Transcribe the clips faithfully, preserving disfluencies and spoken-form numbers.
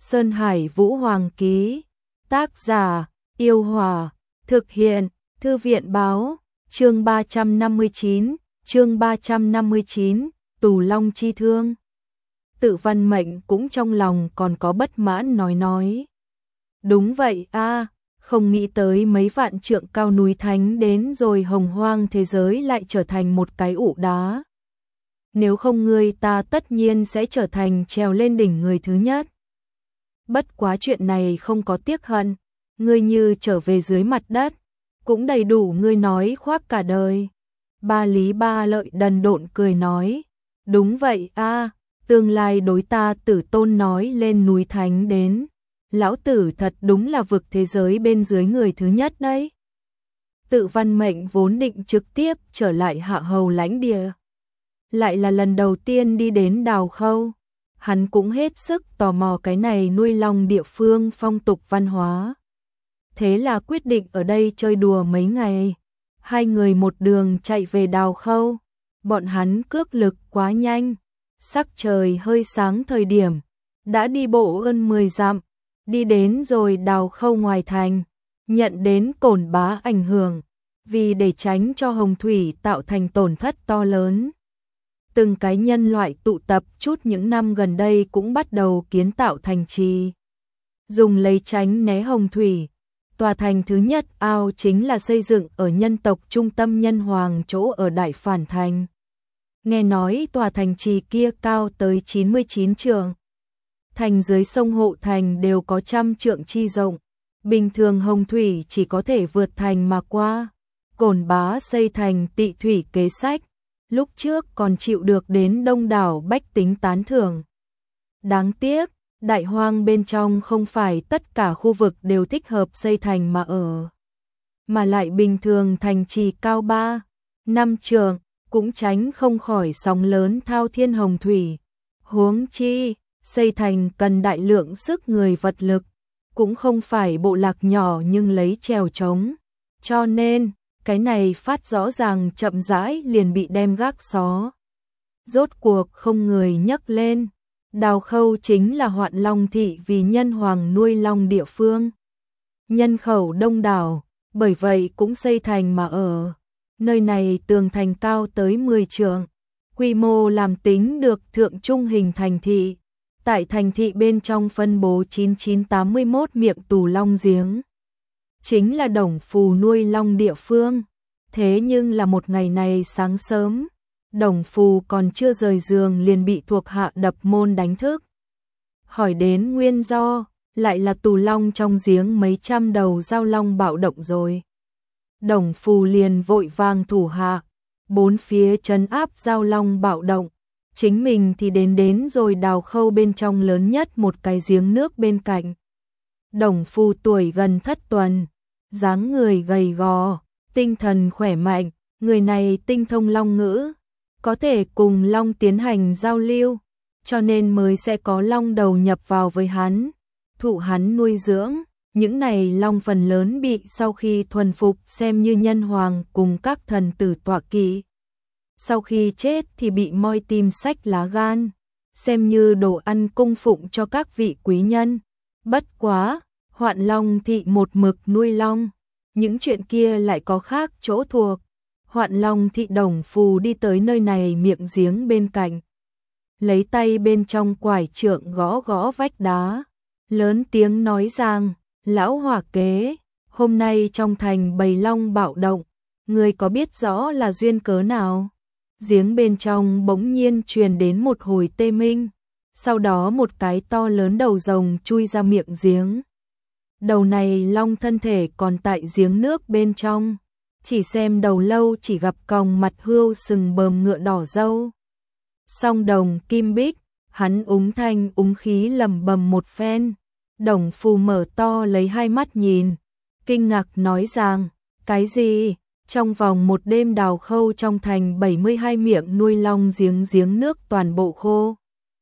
Sơn Hải Vũ Hoàng ký. Tác giả, Yêu Hòa. Thực hiện, Thư viện báo. Chương ba trăm năm mươi chín, chương ba trăm năm mươi chín, Tù Long chi thương. Tự Văn Mệnh cũng trong lòng còn có bất mãn nói nói. Đúng vậy a, không nghĩ tới mấy vạn trượng cao núi thánh đến rồi hồng hoang thế giới lại trở thành một cái ụ đá. Nếu không ngươi ta tất nhiên sẽ trở thành trèo lên đỉnh người thứ nhất. Bất quá chuyện này không có tiếc hận, ngươi như trở về dưới mặt đất, cũng đầy đủ ngươi nói khoác cả đời. Ba Lý Ba Lợi đần độn cười nói, đúng vậy a, tương lai đối ta Tử Tôn nói lên núi thánh đến, lão tử thật đúng là vực thế giới bên dưới người thứ nhất đấy. Tự Văn Mệnh vốn định trực tiếp trở lại Hạ Hầu lãnh địa, lại là lần đầu tiên đi đến Đào Khâu, hắn cũng hết sức tò mò cái này nuôi long địa phương phong tục văn hóa. Thế là quyết định ở đây chơi đùa mấy ngày. Hai người một đường chạy về Đào Khâu, bọn hắn cước lực quá nhanh, sắc trời hơi sáng thời điểm, đã đi bộ hơn mười dặm, đi đến rồi Đào Khâu ngoài thành, nhận đến Cổn Bá ảnh hưởng, vì để tránh cho hồng thủy tạo thành tổn thất to lớn. Từng cái nhân loại tụ tập chút những năm gần đây cũng bắt đầu kiến tạo thành trì, dùng lấy tránh né hồng thủy. Tòa thành thứ nhất ao chính là xây dựng ở nhân tộc trung tâm Nhân Hoàng chỗ ở Đại Phản Thành. Nghe nói tòa thành trì kia cao tới chín mươi chín trượng. Thành dưới sông hộ thành đều có trăm trượng chi rộng. Bình thường hồng thủy chỉ có thể vượt thành mà qua. Cổn Bá xây thành tị thủy kế sách, lúc trước còn chịu được đến đông đảo bách tính tán thưởng. Đáng tiếc, Đại Hoang bên trong không phải tất cả khu vực đều thích hợp xây thành mà ở, mà lại bình thường thành trì cao ba, năm trượng, cũng tránh không khỏi sóng lớn thao thiên hồng thủy. Huống chi, xây thành cần đại lượng sức người vật lực, cũng không phải bộ lạc nhỏ nhưng lấy chèo trống. Cho nên, cái này phát rõ ràng chậm rãi liền bị đem gác xó. Rốt cuộc không người nhấc lên. Đào Khâu chính là Hoạn Long thị vì Nhân Hoàng nuôi long địa phương. Nhân khẩu đông đảo, bởi vậy cũng xây thành mà ở. Nơi này tường thành cao tới mười trượng, quy mô làm tính được thượng trung hình thành thị. Tại thành thị bên trong phân bố chín nghìn chín trăm tám mươi mốt miệng tù long giếng, chính là Đồng Phù nuôi long địa phương. Thế nhưng là một ngày này sáng sớm, Đồng Phù còn chưa rời giường liền bị thuộc hạ đập môn đánh thức. Hỏi đến nguyên do, lại là tù long trong giếng mấy trăm đầu giao long bạo động rồi. Đồng Phù liền vội vàng thủ hạ, bốn phía trấn áp giao long bạo động, chính mình thì đến đến rồi Đào Khâu bên trong lớn nhất một cái giếng nước bên cạnh. Đồng Phù tuổi gần thất tuần, dáng người gầy gò, tinh thần khỏe mạnh, người này tinh thông long ngữ, có thể cùng long tiến hành giao lưu, cho nên mới sẽ có long đầu nhập vào với hắn, thụ hắn nuôi dưỡng. Những này long phần lớn bị sau khi thuần phục xem như nhân hoàng cùng các thần tử tọa kỵ. Sau khi chết thì bị moi tim sách lá gan, xem như đồ ăn cung phụng cho các vị quý nhân. Bất quá, Hoạn Long thị một mực nuôi long, những chuyện kia lại có khác chỗ thuộc. Hoạn Long thị Đồng Phù đi tới nơi này miệng giếng bên cạnh, lấy tay bên trong quải trượng gõ gõ vách đá, lớn tiếng nói rằng, lão hỏa kế, hôm nay trong thành bầy long bạo động, người có biết rõ là duyên cớ nào? Giếng bên trong bỗng nhiên truyền đến một hồi tê minh, sau đó một cái to lớn đầu rồng chui ra miệng giếng. Đầu này long thân thể còn tại giếng nước bên trong, chỉ xem đầu lâu chỉ gặp còng mặt hươu sừng bờm ngựa đỏ dâu. Song đồng kim bích, hắn úng thanh úng khí lầm bầm một phen. Đồng Phù mở to lấy hai mắt nhìn, kinh ngạc nói rằng, cái gì? Trong vòng một đêm Đào Khâu trong thành bảy mươi hai miệng nuôi long giếng giếng nước toàn bộ khô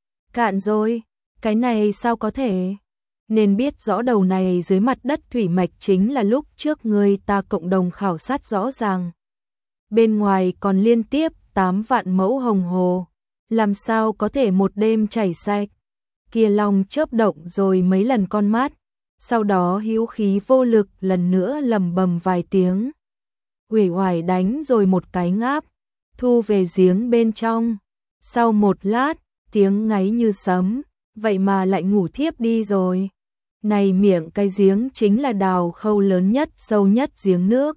cạn rồi, cái này sao có thể? Nên biết rõ đầu này dưới mặt đất thủy mạch chính là lúc trước người ta cộng đồng khảo sát rõ ràng. Bên ngoài còn liên tiếp tám vạn mẫu hồng hồ, làm sao có thể một đêm chảy sạch? kia long chớp động rồi mấy lần con mắt, sau đó hữu khí vô lực lần nữa lầm bầm vài tiếng. Uể oải đánh rồi một cái ngáp, thu về giếng bên trong. Sau một lát, tiếng ngáy như sấm, vậy mà lại ngủ thiếp đi rồi. Này miệng cái giếng chính là đào khâu lớn nhất, sâu nhất giếng nước.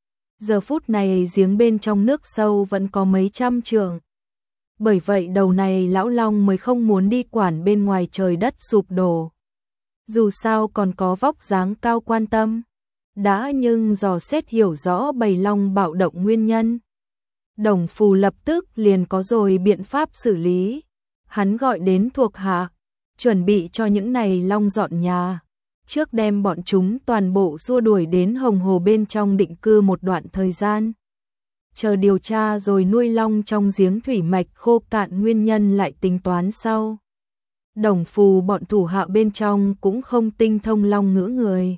Giờ phút này giếng bên trong nước sâu vẫn có mấy trăm trượng. Bởi vậy đầu này lão long mới không muốn đi quản bên ngoài trời đất sụp đổ. Dù sao còn có vóc dáng cao quan tâm. Đã nhưng dò xét hiểu rõ bầy long bạo động nguyên nhân. Đồng Phù lập tức liền có rồi biện pháp xử lý. Hắn gọi đến thuộc hạ, chuẩn bị cho những này long dọn nhà. Trước đem bọn chúng toàn bộ xua đuổi đến Hồng Hồ bên trong định cư một đoạn thời gian. Chờ điều tra rồi nuôi long trong giếng thủy mạch khô cạn nguyên nhân lại tính toán sau. Đồng Phù bọn thủ hạ bên trong cũng không tinh thông long ngữ người.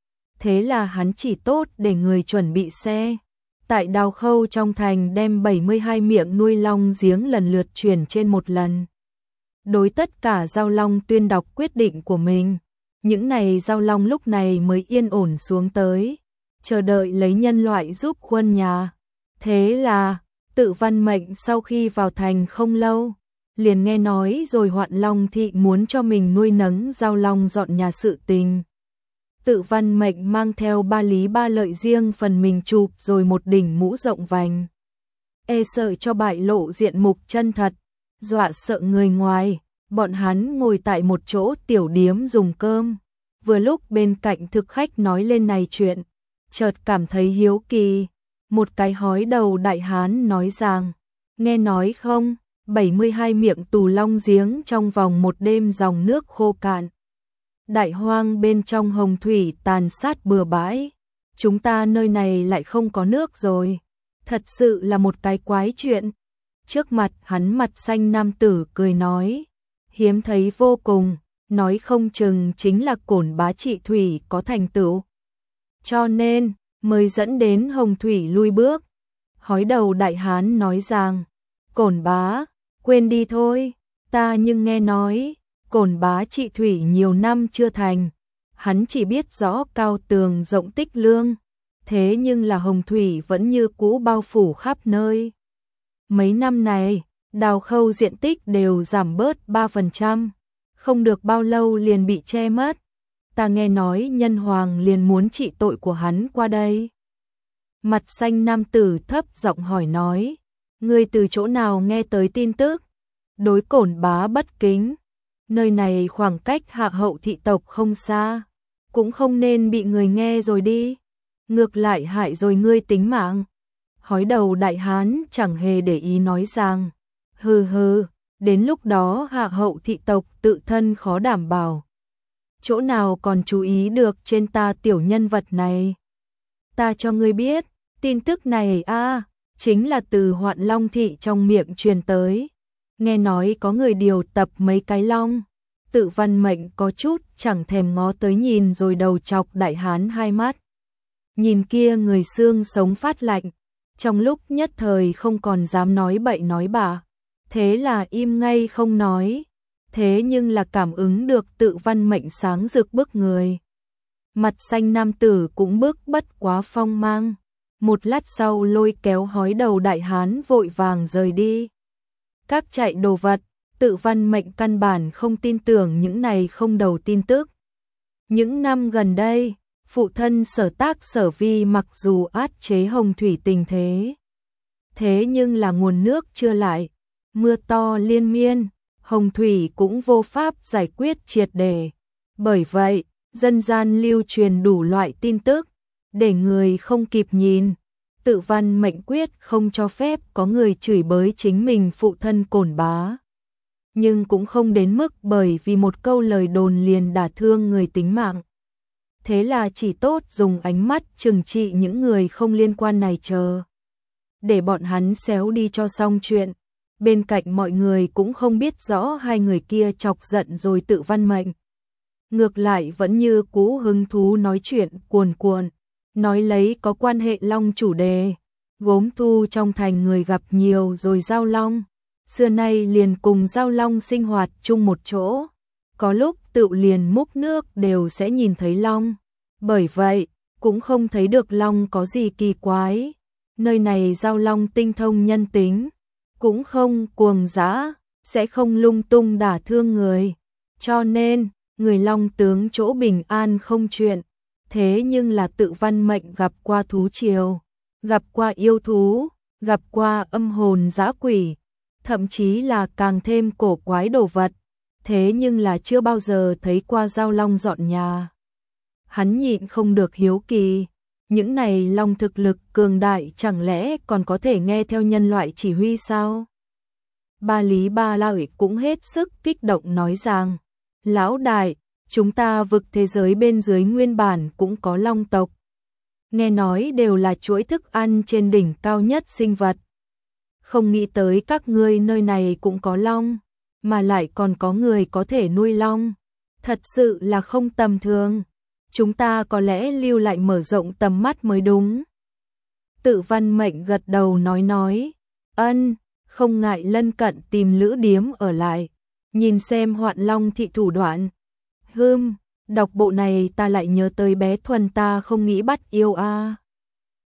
Thế là hắn chỉ tốt để người chuẩn bị xe. Tại Đào Khâu trong thành đem bảy mươi hai miệng nuôi long giếng lần lượt chuyển trên một lần. Đối tất cả giao long tuyên đọc quyết định của mình. Những này giao long lúc này mới yên ổn xuống tới, chờ đợi lấy nhân loại giúp khuân nhà. Thế là, Tự Văn Mệnh sau khi vào thành không lâu, liền nghe nói rồi Hoạn Long thị muốn cho mình nuôi nấng giao long dọn nhà sự tình. Tự Văn Mệnh mang theo ba lý ba lợi riêng phần mình chụp rồi một đỉnh mũ rộng vành. E sợ cho bại lộ diện mục chân thật, dọa sợ người ngoài, bọn hắn ngồi tại một chỗ tiểu điếm dùng cơm. Vừa lúc bên cạnh thực khách nói lên này chuyện, chợt cảm thấy hiếu kỳ. Một cái hói đầu đại hán nói rằng, nghe nói không, bảy mươi hai miệng tù long giếng trong vòng một đêm dòng nước khô cạn. Đại hoang bên trong hồng thủy tàn sát bừa bãi, chúng ta nơi này lại không có nước rồi. Thật sự là một cái quái chuyện. Trước mặt hắn mặt xanh nam tử cười nói, hiếm thấy vô cùng, nói không chừng chính là Cổn Bá trị thủy có thành tựu. Cho nên, mới dẫn đến hồng thủy lui bước. Hói đầu đại hán nói rằng, Cổn Bá, quên đi thôi, ta nhưng nghe nói, Cổn Bá trị thủy nhiều năm chưa thành, hắn chỉ biết rõ cao tường rộng tích lương, thế nhưng là hồng thủy vẫn như cũ bao phủ khắp nơi. Mấy năm này, Đào Khâu diện tích đều giảm bớt ba phần trăm, không được bao lâu liền bị che mất. Ta nghe nói nhân hoàng liền muốn trị tội của hắn qua đây. Mặt xanh nam tử thấp giọng hỏi nói, ngươi từ chỗ nào nghe tới tin tức? Đối Cổn Bá bất kính, nơi này khoảng cách Hạ Hậu thị tộc không xa, cũng không nên bị người nghe rồi đi, ngược lại hại rồi ngươi tính mạng. Hói đầu đại hán chẳng hề để ý nói rằng, hừ hừ, đến lúc đó Hạ Hậu thị tộc tự thân khó đảm bảo. Chỗ nào còn chú ý được trên ta tiểu nhân vật này. Ta cho ngươi biết, tin tức này a à, chính là từ Hoạn Long thị trong miệng truyền tới. Nghe nói có người điều tập mấy cái long. Tự Văn Mệnh có chút chẳng thèm ngó tới nhìn rồi đầu chọc đại hán hai mắt. Nhìn kia người xương sống phát lạnh, trong lúc nhất thời không còn dám nói bậy nói bạ, thế là im ngay không nói. Thế nhưng là cảm ứng được Tự Văn Mệnh sáng rực bức người. Mặt xanh nam tử cũng bức bất quá phong mang. Một lát sau lôi kéo hói đầu đại hán vội vàng rời đi. Các chạy đồ vật, Tự Văn Mệnh căn bản không tin tưởng những này không đầu tin tức. Những năm gần đây, phụ thân Sở Tác Sở Vi mặc dù át chế hồng thủy tình thế, thế nhưng là nguồn nước chưa lại, mưa to liên miên, hồng thủy cũng vô pháp giải quyết triệt để. Bởi vậy, dân gian lưu truyền đủ loại tin tức, để người không kịp nhìn. Tự Văn Mệnh quyết không cho phép có người chửi bới chính mình phụ thân Cổn Bá. Nhưng cũng không đến mức bởi vì một câu lời đồn liền đả thương người tính mạng. Thế là chỉ tốt dùng ánh mắt trừng trị những người không liên quan này chờ. Để bọn hắn xéo đi cho xong chuyện. Bên cạnh mọi người cũng không biết rõ hai người kia chọc giận rồi Tự Văn Mệnh. Ngược lại vẫn như cũ hứng thú nói chuyện cuồn cuộn, nói lấy có quan hệ long chủ đề. Gốm thu trong thành người gặp nhiều rồi giao long, xưa nay liền cùng giao long sinh hoạt chung một chỗ. có lúc tự liền múc nước đều sẽ nhìn thấy long. Bởi vậy, cũng không thấy được long có gì kỳ quái. Nơi này giao long tinh thông nhân tính, cũng không cuồng dã, sẽ không lung tung đả thương người. Cho nên, người long tướng chỗ bình an không chuyện. Thế nhưng là Tự Văn Mệnh gặp qua thú triều, gặp qua yêu thú, gặp qua âm hồn dã quỷ, thậm chí là càng thêm cổ quái đồ vật. Thế nhưng là chưa bao giờ thấy qua giao long dọn nhà. Hắn nhịn không được hiếu kỳ, những này long thực lực cường đại chẳng lẽ còn có thể nghe theo nhân loại chỉ huy sao? Ba Lý Ba Lợi cũng hết sức kích động nói rằng, lão đại, chúng ta vực thế giới bên dưới nguyên bản cũng có long tộc. Nghe nói đều là chuỗi thức ăn trên đỉnh cao nhất sinh vật. Không nghĩ tới các ngươi nơi này cũng có long, mà lại còn có người có thể nuôi long. Thật sự là không tầm thường. Chúng ta có lẽ lưu lại mở rộng tầm mắt mới đúng. Tự Văn Mệnh gật đầu nói nói, ân, không ngại lân cận tìm lữ điếm ở lại, nhìn xem Hoạn Long thị thủ đoạn. Hừm, đọc bộ này ta lại nhớ tới bé Thuần ta không nghĩ bắt yêu a. À.